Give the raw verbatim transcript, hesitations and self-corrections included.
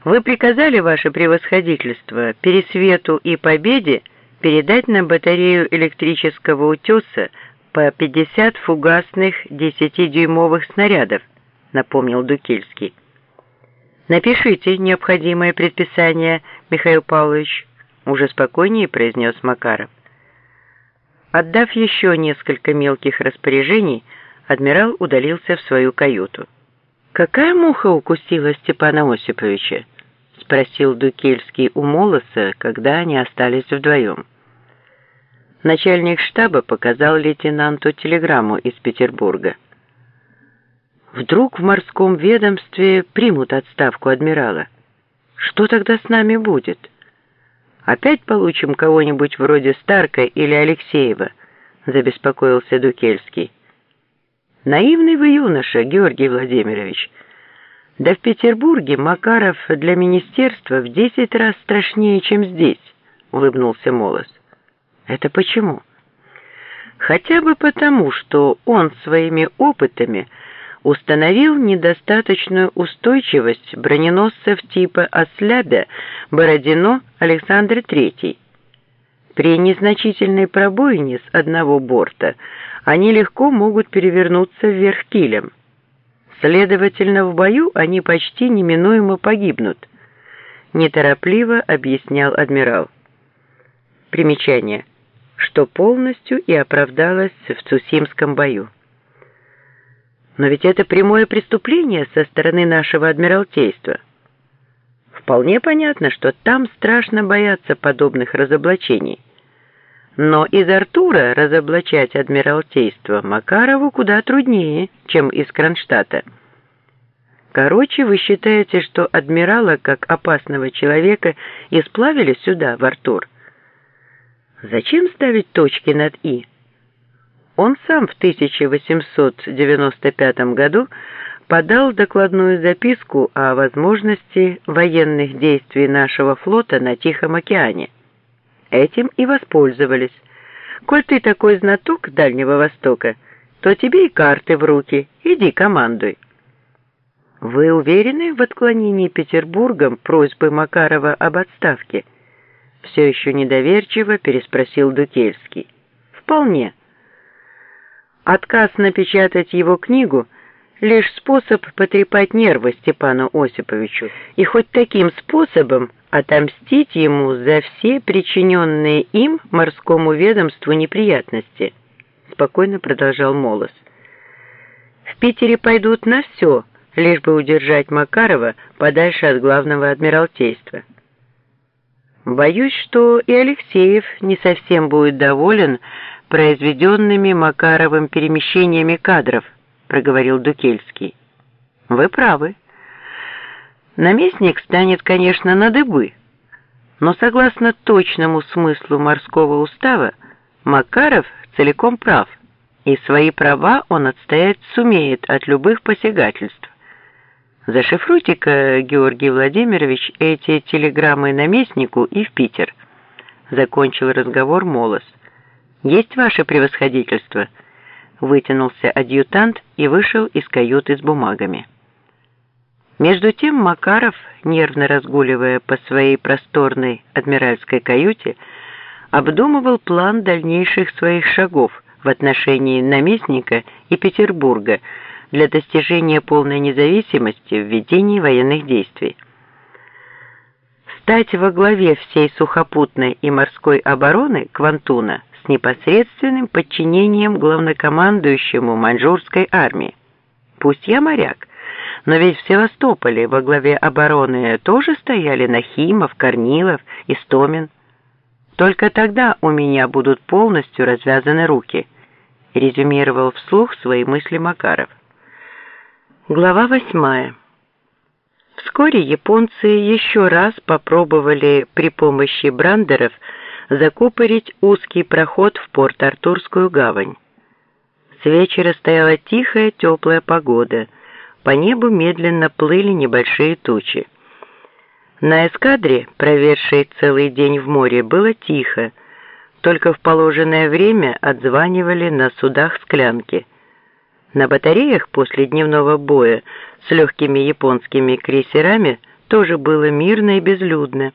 Вы приказали, ваше превосходительство, Пересвету и Победе передать на батарею электрического утеса по пятьдесят фугасных десятидюймовых снарядов, напомнил Дукельский. Напишите необходимое предписание, Михаил Павлович, уже спокойнее произнес Макаров. Отдав еще несколько мелких распоряжений, адмирал удалился в свою каюту. «Какая муха укусила Степана Осиповича?» — спросил Дукельский у Молоса, когда они остались вдвоем. Начальник штаба показал лейтенанту телеграмму из Петербурга. «Вдруг в морском ведомстве примут отставку адмирала? Что тогда с нами будет? Опять получим кого-нибудь вроде Старка или Алексеева?» — забеспокоился Дукельский. «Наивный вы юноша, Георгий Владимирович. Да в Петербурге Макаров для министерства в десять раз страшнее, чем здесь», — улыбнулся Молос. «Это почему?» «Хотя бы потому, что он своими опытами установил недостаточную устойчивость броненосцев типа «Ослябя», «Бородино», «Александр Третий». При незначительной пробоине с одного борта они легко могут перевернуться вверх килем. Следовательно, в бою они почти неминуемо погибнут, неторопливо объяснял адмирал. Примечание, что полностью и оправдалось в Цусимском бою. Но ведь это прямое преступление со стороны нашего адмиралтейства. Вполне понятно, что там страшно бояться подобных разоблачений. Но из Артура разоблачать адмиралтейство Макарову куда труднее, чем из Кронштадта. Короче, вы считаете, что адмирала, как опасного человека, и сплавили сюда, в Артур? Зачем ставить точки над «и»? Он сам в тысяча восемьсот девяносто пятом году подал докладную записку о возможности военных действий нашего флота на Тихом океане. Этим и воспользовались. Коль ты такой знаток Дальнего Востока, то тебе и карты в руки, иди командуй. Вы уверены в отклонении Петербургом просьбы Макарова об отставке? Все еще недоверчиво переспросил Дукельский. Вполне. Отказ напечатать его книгу — лишь способ потрепать нервы Степану Осиповичу, и хоть таким способом отомстить ему за все причиненные им морскому ведомству неприятности, спокойно продолжал Молос. В Питере пойдут на все, лишь бы удержать Макарова подальше от главного адмиралтейства. Боюсь, что и Алексеев не совсем будет доволен произведенными Макаровым перемещениями кадров, проговорил Дукельский. Вы правы. Наместник станет, конечно, на дыбы, но согласно точному смыслу морского устава, Макаров целиком прав, и свои права он отстоять сумеет от любых посягательств. Зашифруйте-ка, Георгий Владимирович, эти телеграммы наместнику и в Питер. Закончил разговор Молос. Есть ваше превосходительство? Вытянулся адъютант и вышел из каюты с бумагами. Между тем Макаров, нервно разгуливая по своей просторной адмиральской каюте, обдумывал план дальнейших своих шагов в отношении наместника и Петербурга для достижения полной независимости в ведении военных действий. Стать во главе всей сухопутной и морской обороны Квантуна с непосредственным подчинением главнокомандующему маньчжурской армии. Пусть я моряк, но ведь в Севастополе во главе обороны тоже стояли Нахимов, Корнилов, Истомин. Только тогда у меня будут полностью развязаны руки, резюмировал вслух свои мысли Макаров. Глава восьмая. Вскоре японцы еще раз попробовали при помощи брандеров закупорить узкий проход в Порт-Артурскую гавань. С вечера стояла тихая, теплая погода. По небу медленно плыли небольшие тучи. На эскадре, проведшей целый день в море, было тихо. Только в положенное время отзванивали на судах склянки. На батареях после дневного боя с легкими японскими крейсерами тоже было мирно и безлюдно.